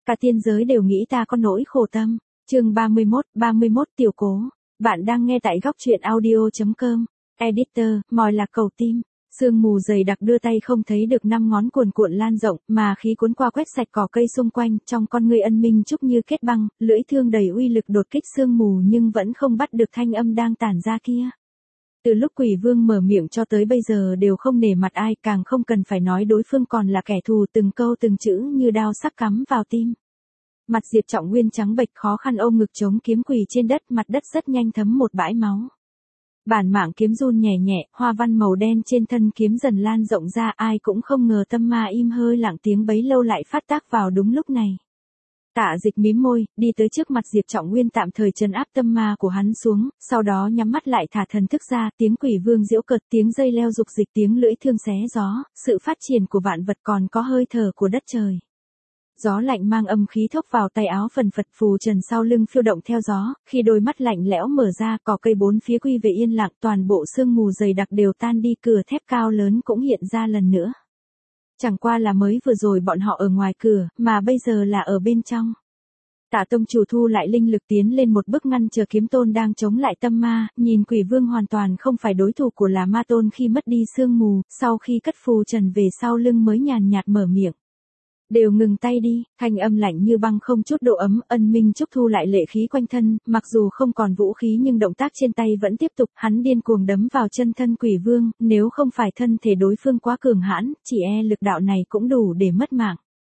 Cả tiên giới đều nghĩ ta có nỗi khổ tâm. Chương 31 tiểu cố. Bạn đang nghe tại góc truyện audio.com. Editor, mòi lạc cầu tim. Sương mù dày đặc đưa tay không thấy được năm ngón cuồn cuộn lan rộng, mà khí cuốn qua quét sạch cỏ cây xung quanh, trong con người Ân Minh Trúc như kết băng, lưỡi thương đầy uy lực đột kích sương mù nhưng vẫn không bắt được thanh âm đang tản ra kia. Từ lúc Quỷ Vương mở miệng cho tới bây giờ đều không nể mặt ai, càng không cần phải nói đối phương còn là kẻ thù, từng câu từng chữ như đao sắc cắm vào tim. Mặt Diệp Trọng Nguyên trắng bệch khó khăn ôm ngực chống kiếm quỳ trên đất, mặt đất rất nhanh thấm một bãi máu. Bản mảng kiếm run nhẹ nhẹ, hoa văn màu đen trên thân kiếm dần lan rộng ra, ai cũng không ngờ tâm ma im hơi lặng tiếng bấy lâu lại phát tác vào đúng lúc này. Tạ Dịch mím môi, đi tới trước mặt Diệp Trọng Nguyên tạm thời trấn áp tâm ma của hắn xuống, sau đó nhắm mắt lại thả thần thức ra, tiếng Quỷ Vương giễu cợt, tiếng dây leo dục dịch, tiếng lưỡi thương xé gió, sự phát triển của vạn vật còn có hơi thở của đất trời. Gió lạnh mang âm khí thốc vào tay áo phần phật, phù trần sau lưng phiêu động theo gió, khi đôi mắt lạnh lẽo mở ra, cỏ cây bốn phía quy về yên lặng, toàn bộ sương mù dày đặc đều tan đi, cửa thép cao lớn cũng hiện ra lần nữa. Chẳng qua là mới vừa rồi bọn họ ở ngoài cửa, mà bây giờ là ở bên trong. Tạ tông chủ thu lại linh lực tiến lên một bước ngăn chờ kiếm tôn đang chống lại tâm ma, nhìn Quỷ Vương hoàn toàn không phải đối thủ của là ma tôn khi mất đi sương mù, sau khi cất phù trần về sau lưng mới nhàn nhạt mở miệng. Đều ngừng tay đi, thanh âm lạnh như băng không chút độ ấm. Ân Minh Trúc thu lại lệ khí quanh thân, mặc dù không còn vũ khí nhưng động tác trên tay vẫn tiếp tục, hắn điên cuồng đấm vào chân thân Quỷ Vương, nếu không phải thân thể đối phương quá cường hãn, chỉ e lực đạo này cũng đủ để mất mạng.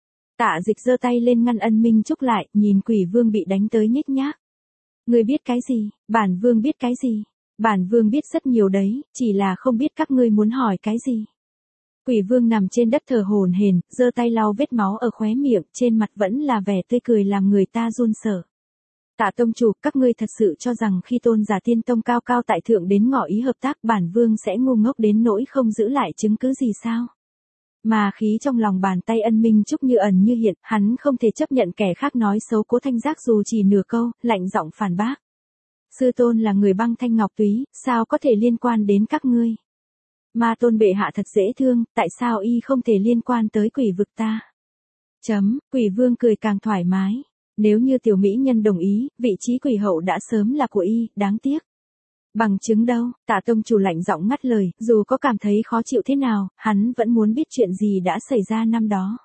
Tạ Dịch giơ tay lên ngăn Ân Minh Trúc lại, nhìn Quỷ Vương bị đánh tới nhếch nhác. Ngươi biết cái gì? Bản Vương biết cái gì? Bản Vương biết rất nhiều đấy, chỉ là không biết các ngươi muốn hỏi cái gì. Quỷ Vương nằm trên đất thở hổn hển, giơ tay lau vết máu ở khóe miệng, trên mặt vẫn là vẻ tươi cười làm người ta run sợ. Tạ tông chủ, các ngươi thật sự cho rằng khi Tôn giả Tiên Tông cao cao tại thượng đến ngỏ ý hợp tác, bản Vương sẽ ngu ngốc đến nỗi không giữ lại chứng cứ gì sao? Mà khí trong lòng bàn tay Ân Minh Trúc như ẩn như hiện, hắn không thể chấp nhận kẻ khác nói xấu Cố Thanh Giác dù chỉ nửa câu, lạnh giọng phản bác. Sư tôn là người băng thanh ngọc túy, sao có thể liên quan đến các ngươi? Ma tôn bệ hạ thật dễ thương, tại sao y không thể liên quan tới quỷ vực ta? Quỷ Vương cười càng thoải mái. Nếu như tiểu mỹ nhân đồng ý, vị trí quỷ hậu đã sớm là của y, đáng tiếc. Bằng chứng đâu? Tạ tông chủ lạnh giọng ngắt lời, dù có cảm thấy khó chịu thế nào, hắn vẫn muốn biết chuyện gì đã xảy ra năm đó.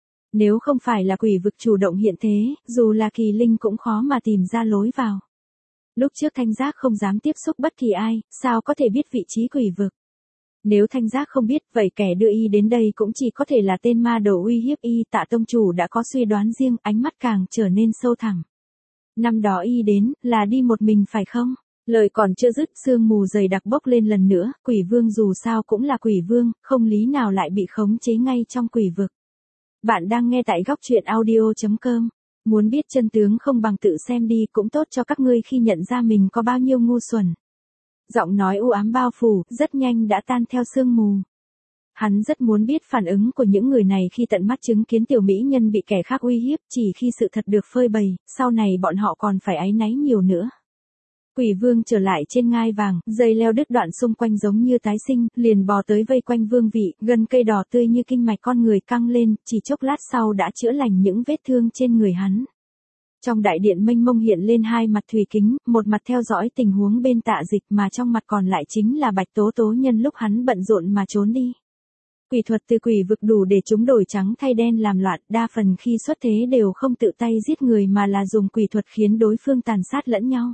Nếu không phải là quỷ vực chủ động hiện thế, dù là kỳ linh cũng khó mà tìm ra lối vào. Lúc trước Thanh Giác không dám tiếp xúc bất kỳ ai, sao có thể biết vị trí quỷ vực? Nếu Thanh Giác không biết, vậy kẻ đưa y đến đây cũng chỉ có thể là tên ma đầu uy hiếp y. Tạ tông chủ đã có suy đoán riêng, ánh mắt càng trở nên sâu thẳm. Năm đó y đến, là đi một mình phải không? Lời còn chưa dứt, sương mù dày đặc bốc lên lần nữa, Quỷ Vương dù sao cũng là Quỷ Vương, không lý nào lại bị khống chế ngay trong quỷ vực. Bạn đang nghe tại góc truyện audio.com. Muốn biết chân tướng không bằng tự xem đi, cũng tốt cho các ngươi khi nhận ra mình có bao nhiêu ngu xuẩn. Giọng nói u ám bao phủ, rất nhanh đã tan theo sương mù. Hắn rất muốn biết phản ứng của những người này khi tận mắt chứng kiến tiểu mỹ nhân bị kẻ khác uy hiếp, chỉ khi sự thật được phơi bày, sau này bọn họ còn phải áy náy nhiều nữa. Quỷ Vương trở lại trên ngai vàng, dây leo đứt đoạn xung quanh giống như tái sinh, liền bò tới vây quanh vương vị, gần cây đỏ tươi như kinh mạch con người căng lên, chỉ chốc lát sau đã chữa lành những vết thương trên người hắn. Trong đại điện mênh mông hiện lên hai mặt thủy kính, một mặt theo dõi tình huống bên Tạ Dịch mà trong mặt còn lại chính là Bạch Tố Tố nhân lúc hắn bận rộn mà trốn đi. Quỷ thuật từ quỷ vực đủ để chúng đổi trắng thay đen làm loạn, đa phần khi xuất thế đều không tự tay giết người mà là dùng quỷ thuật khiến đối phương tàn sát lẫn nhau.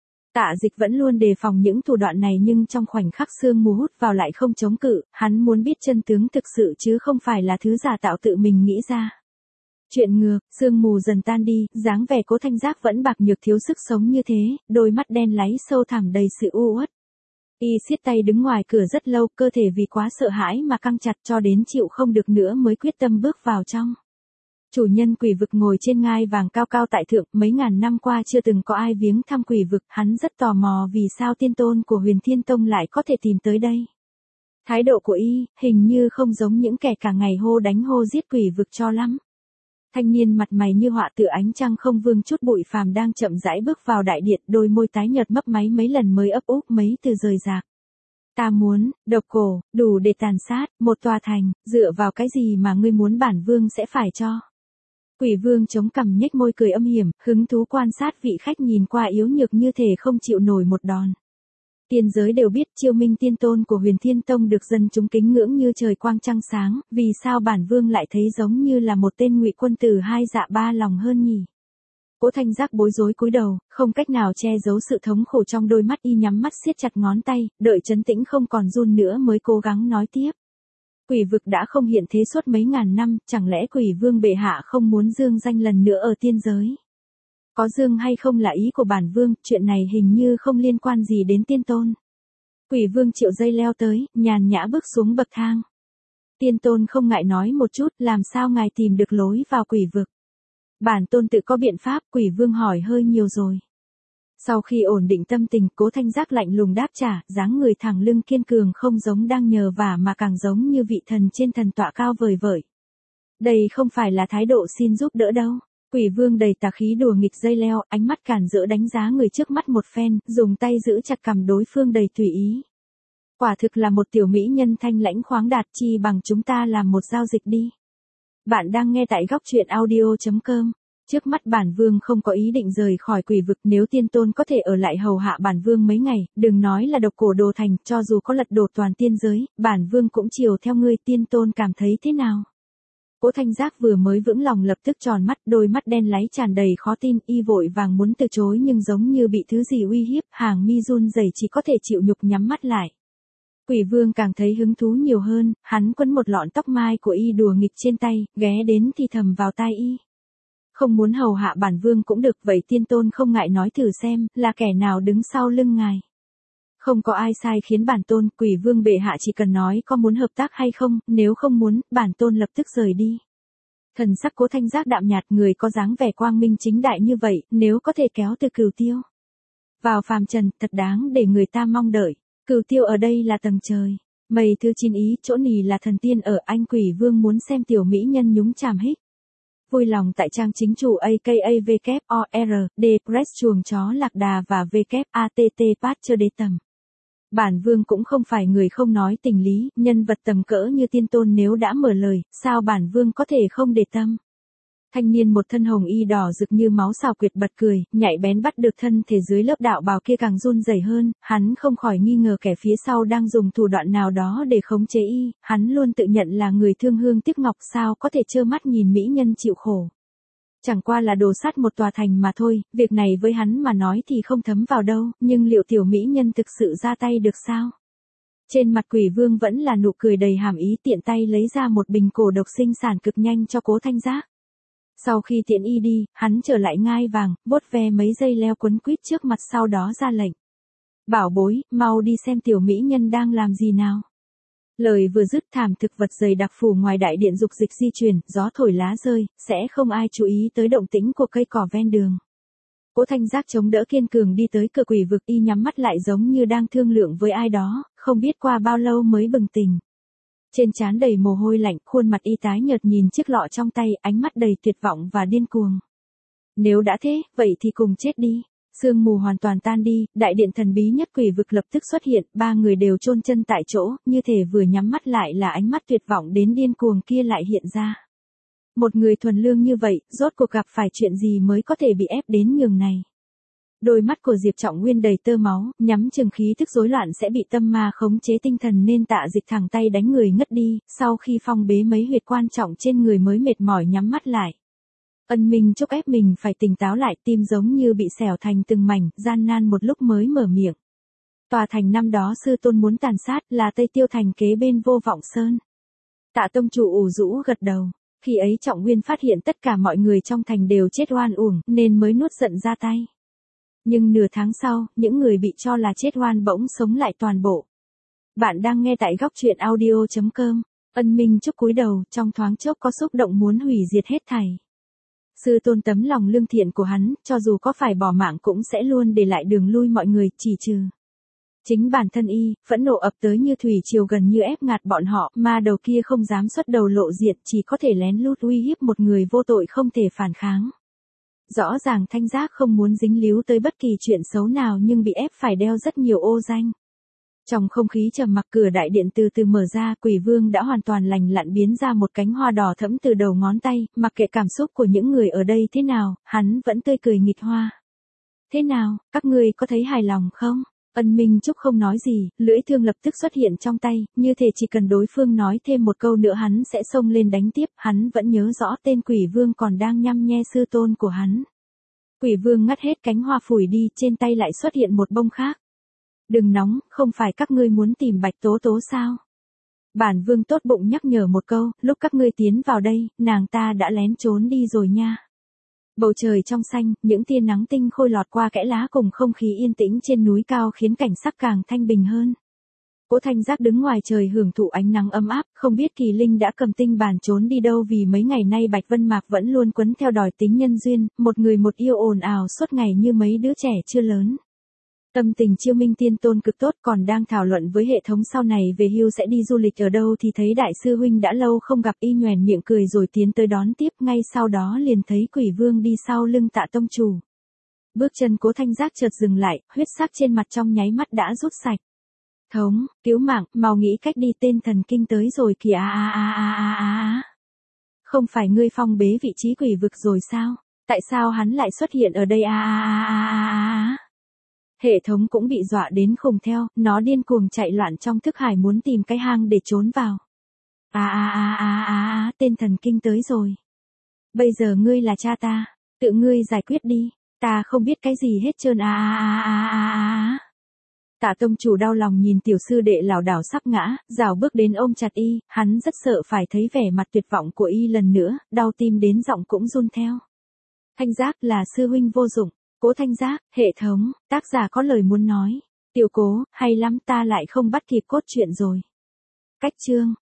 Tạ Dịch vẫn luôn đề phòng những thủ đoạn này nhưng trong khoảnh khắc sương mù hút vào lại không chống cự, hắn muốn biết chân tướng thực sự chứ không phải là thứ giả tạo tự mình nghĩ ra. Chuyện ngược, sương mù dần tan đi, dáng vẻ Cố Thanh Giác vẫn bạc nhược thiếu sức sống như thế, đôi mắt đen láy sâu thẳm đầy sự u uất. Y siết tay đứng ngoài cửa rất lâu, cơ thể vì quá sợ hãi mà căng chặt cho đến chịu không được nữa mới quyết tâm bước vào trong. Chủ nhân quỷ vực ngồi trên ngai vàng cao cao tại thượng, mấy ngàn năm qua chưa từng có ai viếng thăm quỷ vực, hắn rất tò mò vì sao tiên tôn của Huyền Thiên Tông lại có thể tìm tới đây. Thái độ của y, hình như không giống những kẻ cả ngày hô đánh hô giết quỷ vực cho lắm. Thanh niên mặt mày như họa tựa ánh trăng không vương chút bụi phàm đang chậm rãi bước vào đại điện, đôi môi tái nhợt mấp máy mấy lần mới ấp úp mấy từ rời rạc. Ta muốn, độc cổ, đủ để tàn sát, một tòa thành, dựa vào cái gì mà ngươi muốn bản vương sẽ phải cho? Quỷ vương chống cằm nhếch môi cười âm hiểm, hứng thú quan sát vị khách nhìn qua yếu nhược như thể không chịu nổi một đòn. Tiên giới đều biết Chiêu Minh tiên tôn của Huyền Thiên Tông được dân chúng kính ngưỡng như trời quang trăng sáng, vì sao bản vương lại thấy giống như là một tên ngụy quân tử hai dạ ba lòng hơn nhỉ? Cố Thanh Giác bối rối cúi đầu, không cách nào che giấu sự thống khổ trong đôi mắt, y nhắm mắt siết chặt ngón tay, đợi trấn tĩnh không còn run nữa mới cố gắng nói tiếp. Quỷ vực đã không hiện thế suốt mấy ngàn năm, chẳng lẽ quỷ vương bệ hạ không muốn dương danh lần nữa ở tiên giới? Có dương hay không là ý của bản vương, chuyện này hình như không liên quan gì đến tiên tôn. Quỷ vương triệu dây leo tới, nhàn nhã bước xuống bậc thang. Tiên tôn không ngại nói một chút, làm sao ngài tìm được lối vào quỷ vực? Bản tôn tự có biện pháp, quỷ vương hỏi hơi nhiều rồi. Sau khi ổn định tâm tình, Cố Thanh Giác lạnh lùng đáp trả, dáng người thẳng lưng kiên cường không giống đang nhờ vả mà càng giống như vị thần trên thần tọa cao vời vợi. Đây không phải là thái độ xin giúp đỡ đâu. Quỷ vương đầy tà khí đùa nghịch dây leo, ánh mắt cản rỡ đánh giá người trước mắt một phen, dùng tay giữ chặt cằm đối phương đầy tùy ý. Quả thực là một tiểu mỹ nhân thanh lãnh khoáng đạt, chi bằng chúng ta làm một giao dịch đi. Bạn đang nghe tại góc truyện audio.com. Trước mắt bản vương không có ý định rời khỏi quỷ vực, nếu tiên tôn có thể ở lại hầu hạ bản vương mấy ngày, đừng nói là độc cổ đồ thành, cho dù có lật đổ toàn tiên giới, bản vương cũng chiều theo ngươi. Tiên tôn cảm thấy thế nào? Cố Thanh Giác vừa mới vững lòng lập tức tròn mắt, đôi mắt đen láy tràn đầy khó tin, y vội vàng muốn từ chối nhưng giống như bị thứ gì uy hiếp, hàng mi run rẩy chỉ có thể chịu nhục nhắm mắt lại. Quỷ vương càng thấy hứng thú nhiều hơn, hắn quấn một lọn tóc mai của y đùa nghịch trên tay, ghé đến thì thầm vào tai y. Không muốn hầu hạ bản vương cũng được, vậy tiên tôn không ngại nói thử xem, là kẻ nào đứng sau lưng ngài? Không có ai sai khiến bản tôn, quỷ vương bệ hạ chỉ cần nói có muốn hợp tác hay không, nếu không muốn, bản tôn lập tức rời đi. Thần sắc Cố Thanh Giác đạm nhạt, người có dáng vẻ quang minh chính đại như vậy, nếu có thể kéo từ Cửu Tiêu vào phàm trần, thật đáng để người ta mong đợi. Cửu Tiêu ở đây là tầng trời, mây thứ 9 ý, chỗ nì là thần tiên ở, anh quỷ vương muốn xem tiểu mỹ nhân nhúng chàm hích. Vui lòng tại trang chính chủ AKAVKORD Press chuồng chó lạc đà và WATT Patcher đế tầm. Bản vương cũng không phải người không nói tình lý, nhân vật tầm cỡ như tiên tôn nếu đã mở lời, sao bản vương có thể không để tâm. Thanh niên một thân hồng y đỏ rực như máu xào quyệt bật cười, nhạy bén bắt được thân thể dưới lớp đạo bào kia càng run rẩy hơn, hắn không khỏi nghi ngờ kẻ phía sau đang dùng thủ đoạn nào đó để khống chế y, hắn luôn tự nhận là người thương hương tiếc ngọc, sao có thể trơ mắt nhìn mỹ nhân chịu khổ. Chẳng qua là đồ sắt một tòa thành mà thôi, việc này với hắn mà nói thì không thấm vào đâu, nhưng liệu tiểu mỹ nhân thực sự ra tay được sao? Trên mặt quỷ vương vẫn là nụ cười đầy hàm ý, tiện tay lấy ra một bình cổ độc sinh sản cực nhanh cho Cố Thanh Giác. Sau khi tiện y đi, hắn trở lại ngai vàng, vuốt ve mấy dây leo quấn quýt trước mặt, sau đó ra lệnh. Bảo bối, mau đi xem tiểu mỹ nhân đang làm gì nào. Lời vừa dứt, thảm thực vật dày đặc phủ ngoài đại điện dục dịch di chuyển, gió thổi lá rơi, sẽ không ai chú ý tới động tĩnh của cây cỏ ven đường. Cố Thanh Giác chống đỡ kiên cường đi tới cửa quỷ vực, y nhắm mắt lại giống như đang thương lượng với ai đó, không biết qua bao lâu mới bừng tỉnh. Trên trán đầy mồ hôi lạnh, khuôn mặt y tái nhợt nhìn chiếc lọ trong tay, ánh mắt đầy tuyệt vọng và điên cuồng. Nếu đã thế, vậy thì cùng chết đi. Sương mù hoàn toàn tan đi, đại điện thần bí nhất quỷ vực lập tức xuất hiện, ba người đều chôn chân tại chỗ, như thể vừa nhắm mắt lại là ánh mắt tuyệt vọng đến điên cuồng kia lại hiện ra. Một người thuần lương như vậy, rốt cuộc gặp phải chuyện gì mới có thể bị ép đến nhường này? Đôi mắt của Diệp Trọng Nguyên đầy tơ máu, nhắm chừng khí thức rối loạn sẽ bị tâm ma khống chế tinh thần nên Tạ Dịch thẳng tay đánh người ngất đi, sau khi phong bế mấy huyệt quan trọng trên người mới mệt mỏi nhắm mắt lại. Ân Minh chúc ép mình phải tỉnh táo lại, tim giống như bị xẻo thành từng mảnh, gian nan một lúc mới mở miệng. Tòa thành năm đó sư tôn muốn tàn sát là Tây Tiêu thành kế bên Vô Vọng Sơn. Tạ tông chủ ủ rũ gật đầu. Khi ấy Trọng Nguyên phát hiện tất cả mọi người trong thành đều chết oan uổng nên mới nuốt giận ra tay. Nhưng nửa tháng sau, những người bị cho là chết oan bỗng sống lại toàn bộ. Bạn đang nghe tại góc truyện audio.com. Ân Minh chúc cúi đầu, trong thoáng chốc có xúc động muốn hủy diệt hết thảy. Sư tôn tấm lòng lương thiện của hắn, cho dù có phải bỏ mạng cũng sẽ luôn để lại đường lui mọi người, chỉ trừ chính bản thân y. Phẫn nộ ập tới như thủy triều gần như ép ngạt bọn họ, ma đầu kia không dám xuất đầu lộ diện, chỉ có thể lén lút uy hiếp một người vô tội không thể phản kháng. Rõ ràng Thanh Giác không muốn dính líu tới bất kỳ chuyện xấu nào nhưng bị ép phải đeo rất nhiều ô danh. Trong không khí trầm mặc, cửa đại điện từ từ mở ra, Quỷ Vương đã hoàn toàn lành lặn biến ra một cánh hoa đỏ thẫm từ đầu ngón tay, mặc kệ cảm xúc của những người ở đây thế nào, hắn vẫn tươi cười nghịch hoa. Thế nào, các ngươi có thấy hài lòng không? Ân Minh Trúc không nói gì, lưỡi thương lập tức xuất hiện trong tay, như thể chỉ cần đối phương nói thêm một câu nữa hắn sẽ xông lên đánh tiếp, hắn vẫn nhớ rõ tên Quỷ Vương còn đang nhăm nhe sư tôn của hắn. Quỷ Vương ngắt hết cánh hoa phủi đi, trên tay lại xuất hiện một bông khác. Đừng nóng, không phải các ngươi muốn tìm Bạch Tố Tố sao? Bản Vương tốt bụng nhắc nhở một câu, lúc các ngươi tiến vào đây, nàng ta đã lén trốn đi rồi nha. Bầu trời trong xanh, những tia nắng tinh khôi lọt qua kẽ lá cùng không khí yên tĩnh trên núi cao khiến cảnh sắc càng thanh bình hơn. Cố Thanh Giác đứng ngoài trời hưởng thụ ánh nắng ấm áp, không biết Kỳ Linh đã cầm tinh bàn trốn đi đâu vì mấy ngày nay Bạch Vân Mạc vẫn luôn quấn theo đòi tính nhân duyên, một người một yêu ồn ào suốt ngày như mấy đứa trẻ chưa lớn. Tâm tình Chiêu Minh Tiên Tôn cực tốt, còn đang thảo luận với hệ thống sau này về hưu sẽ đi du lịch ở đâu thì thấy đại sư huynh đã lâu không gặp, y nhoẻn miệng cười rồi tiến tới đón tiếp, ngay sau đó liền thấy Quỷ Vương đi sau lưng Tạ tông chủ. Bước chân Cố Thanh Giác chợt dừng lại, huyết sắc trên mặt trong nháy mắt đã rút sạch. Thống, cứu mạng, mau nghĩ cách đi, tên thần kinh tới rồi kìa. Không phải ngươi phong bế vị trí quỷ vực rồi sao? Tại sao hắn lại xuất hiện ở đây? Hệ thống cũng bị dọa đến khùng theo, nó điên cuồng chạy loạn trong thức hải muốn tìm cái hang để trốn vào. Tên thần kinh tới rồi. Bây giờ ngươi là cha ta, tự ngươi giải quyết đi, ta không biết cái gì hết trơn. Tạ tông chủ đau lòng nhìn tiểu sư đệ lảo đảo sắp ngã, rảo bước đến ôm chặt y, hắn rất sợ phải thấy vẻ mặt tuyệt vọng của y lần nữa, đau tim đến giọng cũng run theo. Thanh Giác, là sư huynh vô dụng. Cố Thanh Giác, hệ thống, tác giả có lời muốn nói. Tiểu Cố, hay lắm, ta lại không bắt kịp cốt truyện rồi. Cách chương